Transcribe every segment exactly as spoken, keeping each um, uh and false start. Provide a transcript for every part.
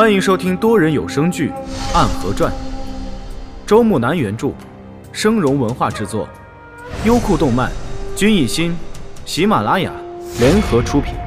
欢迎收听多人有声剧《暗河传》，周木南原著，生荣文化制作，优酷动漫、君艺心、喜马拉雅联合出品。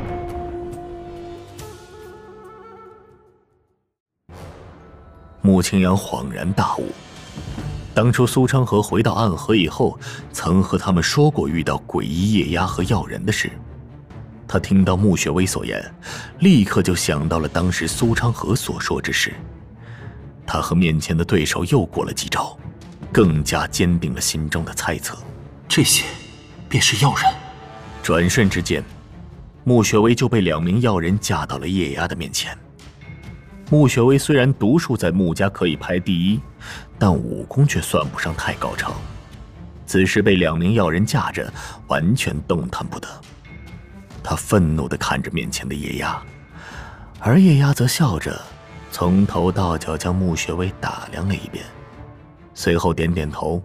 穆青阳恍然大悟，当初苏昌河回到暗河以后，曾和他们说过遇到诡异夜鸦和药人的事。他听到穆雪薇所言，立刻就想到了当时苏昌河所说之事。他和面前的对手又过了几招，更加坚定了心中的猜测。 这些便是药人。 转瞬之间，穆雪薇就被两名药人架到了夜鸦的面前。穆雪薇虽然毒术在穆家可以排第一，但武功却算不上太高超。此时被两名药人架着，完全动弹不得。他愤怒地看着面前的夜鸦，而夜鸦则笑着从头到脚将穆雪薇打量了一遍，随后点点头。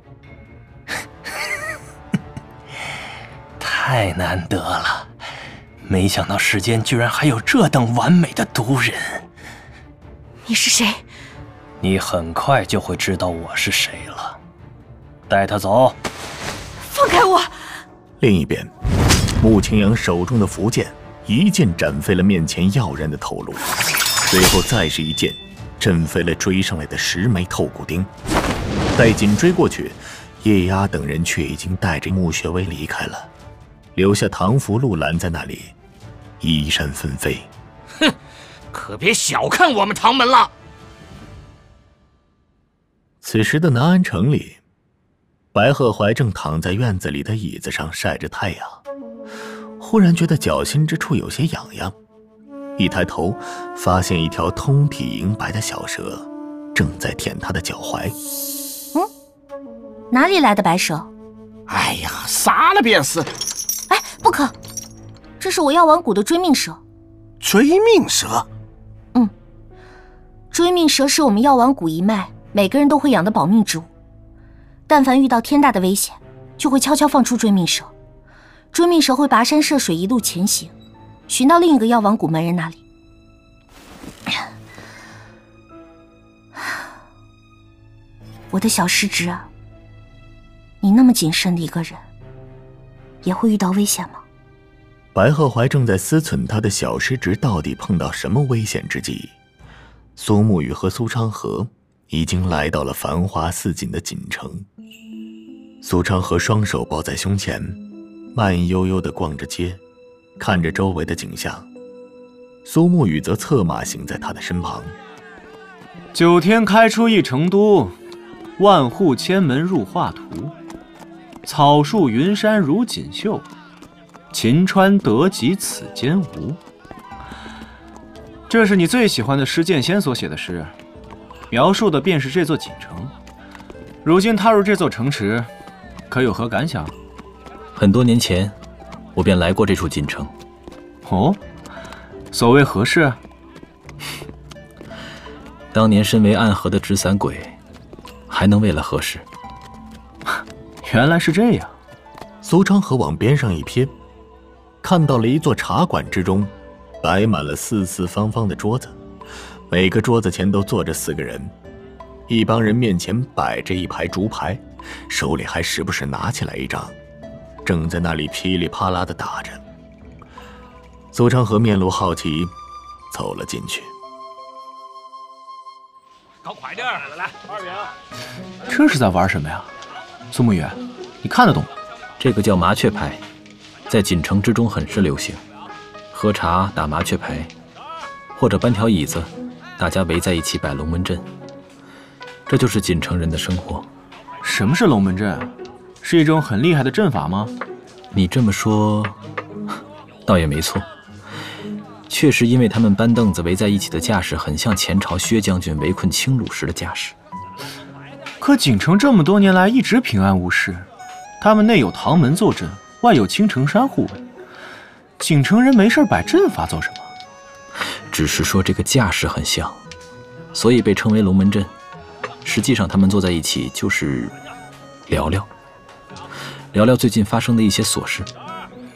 太难得了，没想到世间居然还有这等完美的毒人。 你是谁？ 你很快就会知道我是谁了。带他走。 放开我！ 另一边，穆青阳手中的符剑一剑斩飞了面前药人的头颅，随后再是一剑震飞了追上来的十枚透骨钉。待紧追过去，叶鸦等人却已经带着穆雪薇离开了，留下唐福禄拦在那里，衣衫纷飞。 哼，可别小看我们唐门了。 此时的南安城里，白鹤怀正躺在院子里的椅子上晒着太阳，忽然觉得脚心之处有些痒痒，一抬头发现一条通体银白的小蛇正在舔他的脚踝。 嗯，哪里来的白蛇？ 哎呀，杀了便是。 哎，不可，这是我药丸谷的追命蛇。 追命蛇？ 嗯，追命蛇是我们药丸谷一脉每个人都会养的保命植物，但凡遇到天大的危险，就会悄悄放出追命蛇。追命蛇会跋山涉水一路前行，寻到另一个药丸谷门人那里。我的小师侄啊，你那么谨慎的一个人，也会遇到危险吗？ 白鹤怀正在思忖他的小师侄到底碰到什么危险之际，苏沐雨和苏昌河已经来到了繁华似锦的锦城。苏昌河双手抱在胸前，慢悠悠地逛着街，看着周围的景象。苏沐雨则策马行在他的身旁。 九天开出一成都，万户千门入画图。草树云山如锦绣，秦川得及此间无。这是你最喜欢的施剑仙所写的诗，描述的便是这座锦城。如今踏入这座城池，可有何感想？ 很多年前，我便来过这处锦城。 哦，所谓何事？ 当年身为暗河的纸伞鬼，还能为了何事？ 原来是这样。 苏昌河往边上一瞥，看到了一座茶馆之中，摆满了四四方方的桌子，每个桌子前都坐着四个人，一帮人面前摆着一排竹牌，手里还时不时拿起来一张，正在那里噼里啪啦地打着。苏昌河面露好奇，走了进去。 搞快点，来来，二元。 这是在玩什么呀？苏沐雨，你看得懂吗？ 这个叫麻雀牌，在锦城之中很是流行。喝茶打麻雀牌，或者搬条椅子，大家围在一起摆龙门阵。这就是锦城人的生活。 什么是龙门阵？是一种很厉害的阵法吗？ 你这么说，倒也没错。确实，因为他们搬凳子围在一起的架势，很像前朝薛将军围困青鲁时的架势。 可锦城这么多年来一直平安无事，他们内有唐门坐镇，外有青城山护卫。锦城人没事摆阵法做什么？ 只是说这个架势很像，所以被称为龙门阵。实际上他们坐在一起就是聊聊聊聊最近发生的一些琐事。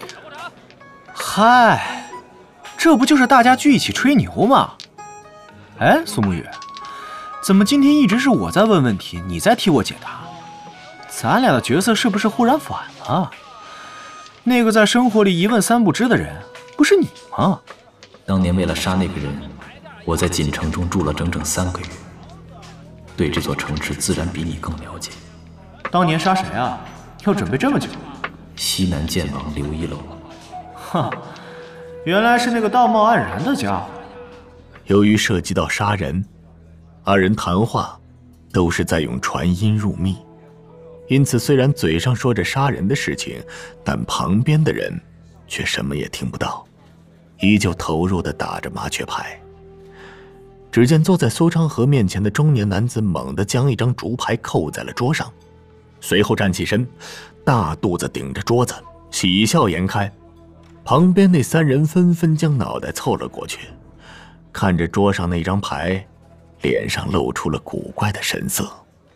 嗨，这不就是大家聚一起吹牛吗？ 哎，苏沐雨，怎么今天一直是我在问问题，你在替我解答？咱俩的角色是不是忽然反了？那个在生活里一问三不知的人，不是你吗？ 当年为了杀那个人，我在锦城中住了整整三个月，对这座城池自然比你更了解。 当年杀谁啊？要准备这么久？ 西南剑王刘一楼。 哈，原来是那个道貌岸然的家伙。 由于涉及到杀人，二人谈话都是在用传音入密，因此虽然嘴上说着杀人的事情，但旁边的人却什么也听不到，依旧投入地打着麻雀牌。只见坐在苏昌河面前的中年男子猛地将一张竹牌扣在了桌上，随后站起身，大肚子顶着桌子，喜笑颜开。旁边那三人纷纷将脑袋凑了过去，看着桌上那张牌，脸上露出了古怪的神色。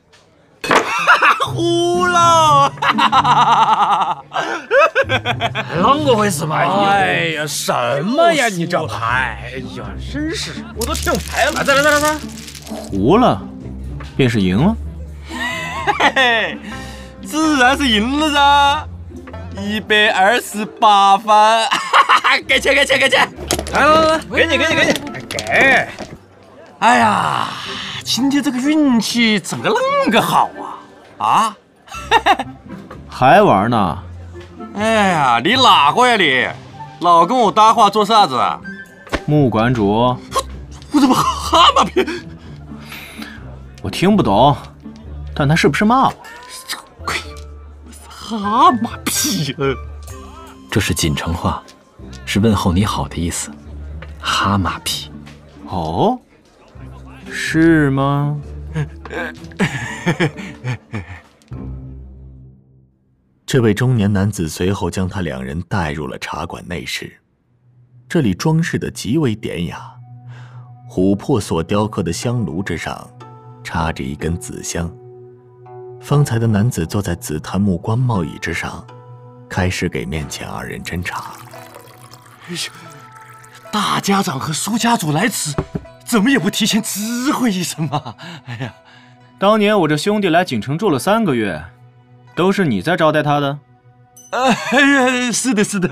糊了！啷个回事嘛？ 哎呀，什么呀？你这牌，哎呀，真是，我都听牌了。来来来来来， 胡了，便是赢了。 嘿嘿，自然是赢了噻，一百二十八分，给钱给钱给钱！来来来，给你给你给你给！哎呀，今天这个运气怎么啷个好啊？啊？ 还玩呢？ 哎呀，你哪个呀你？老跟我搭话做啥子啊？ 穆馆主， 我, 我怎么蛤蟆皮？ 我听不懂，但他是不是骂我？ 蛤蟆皮了。 这是锦城话，是问候你好的意思。蛤蟆皮。 哦，是吗？ 这位中年男子随后将他两人带入了茶馆内室，这里装饰得极为典雅，琥珀所雕刻的香炉之上插着一根紫香。方才的男子坐在紫檀木官帽椅之上，开始给面前二人斟茶。 哎呀，大家长和苏家主来此，怎么也不提前知会一声嘛！哎呀， 当年我这兄弟来锦城住了三个月，都是你在招待他的？ 哎呀，是的，是的。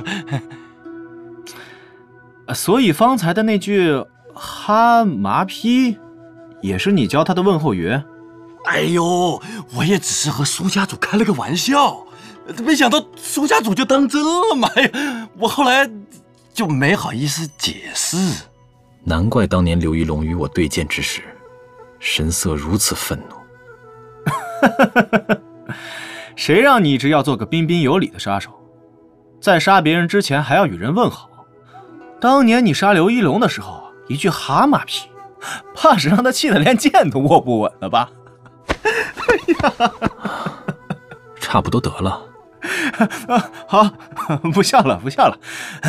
所以方才的那句哈麻批，也是你教他的问候语？ 哎呦，我也只是和苏家主开了个玩笑，没想到苏家主就当真了嘛！哎呀，我后来就没好意思解释。 难怪当年刘一龙与我对剑之时，神色如此愤怒。 谁让你一直要做个彬彬有礼的杀手，在杀别人之前还要与人问好？当年你杀刘一龙的时候，一句蛤蟆皮，怕是让他气得连剑都握不稳了吧？哎呀， 差不多得了。 啊，好，不笑了，不笑了。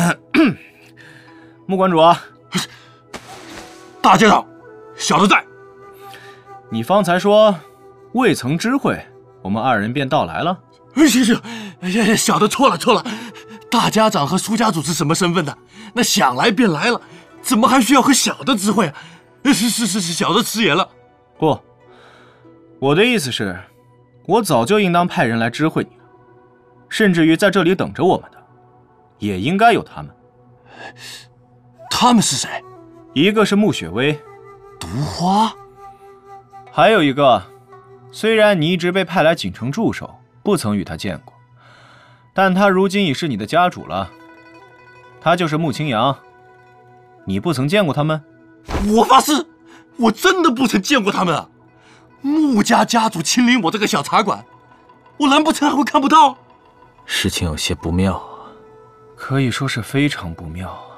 穆馆主， 大家长，小的在。 你方才说未曾知会，我们二人便到来了。 哎呀，哎呀，小的错了错了。大家长和苏家主是什么身份的？那想来便来了，怎么还需要和小的知会啊？是是是是，小的迟言了。 不，我的意思是，我早就应当派人来知会你了，甚至于在这里等着我们的，也应该有他们。 他们是谁？ 一个是穆雪薇， 毒花， 还有一个，虽然你一直被派来锦城驻守，不曾与他见过，但他如今已是你的家主了。他就是穆清扬，你不曾见过他们？ 我发誓，我真的不曾见过他们啊！穆家家主亲临我这个小茶馆，我难不成还会看不到？ 事情有些不妙啊， 可以说是非常不妙啊。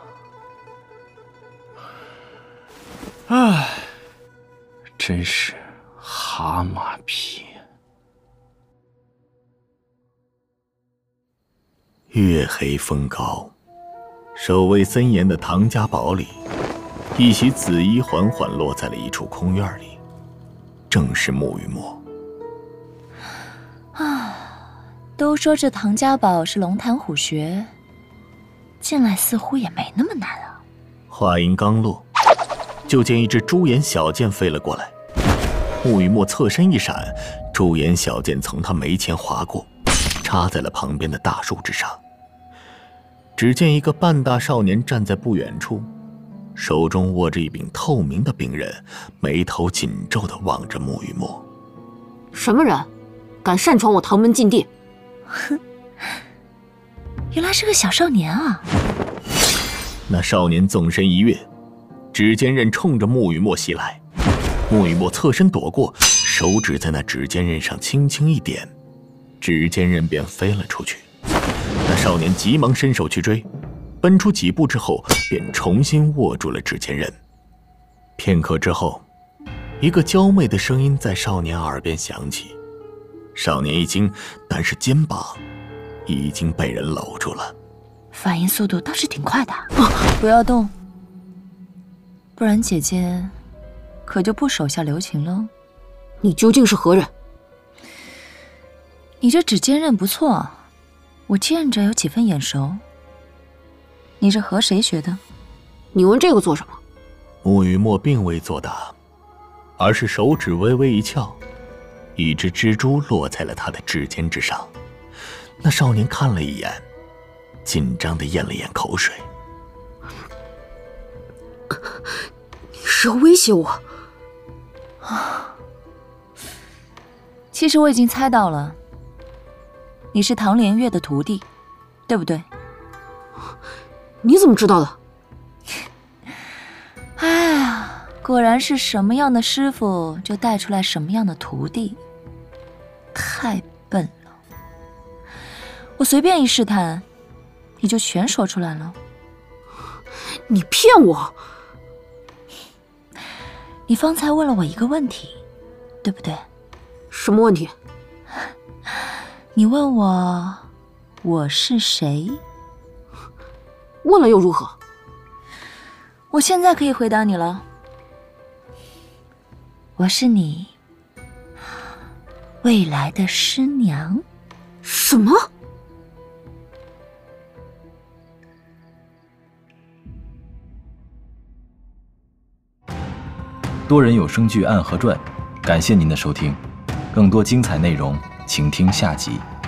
唉，真是蛤蟆皮。 月黑风高，守卫森严的唐家堡里，一袭紫衣缓缓落在了一处空院里，正是穆雨墨。 啊，都说这唐家堡是龙潭虎穴，进来似乎也没那么难啊。 话音刚落， 就见一支朱颜小剑飞了过来。穆雨墨侧身一闪，朱颜小剑从他眉前划过，插在了旁边的大树之上。只见一个半大少年站在不远处，手中握着一柄透明的柄刃，眉头紧皱地望着穆雨墨。 什么人，敢擅闯我唐门禁地？ 哼，原来是个小少年啊！ 那少年纵身一跃，指尖刃冲着穆雨墨袭来。穆雨墨侧身躲过，手指在那指尖刃上轻轻一点，指尖刃便飞了出去。那少年急忙伸手去追，奔出几步之后，便重新握住了指尖刃。片刻之后，一个娇媚的声音在少年耳边响起。少年一惊，但是肩膀已经被人搂住了。 反应速度倒是挺快的。啊，不要动，不然姐姐可就不手下留情喽。 你究竟是何人？ 你这指尖刃不错，我见着有几分眼熟。你是和谁学的？ 你问这个做什么？ 穆雨墨并未作答，而是手指微微一翘，一只蜘蛛落在了他的指尖之上。那少年看了一眼，紧张地咽了咽口水。 你是要威胁我？ 啊，其实我已经猜到了，你是唐连月的徒弟，对不对？ 你怎么知道的？ 哎呀，果然是什么样的师傅就带出来什么样的徒弟，太笨了。我随便一试探，你就全说出来了。 你骗我！ 你方才问了我一个问题，对不对？ 什么问题？ 你问我我是谁？ 问了又如何？ 我现在可以回答你了。我是你未来的师娘。 什么？ 多人有声剧《暗河传》，感谢您的收听，更多精彩内容，请听下集。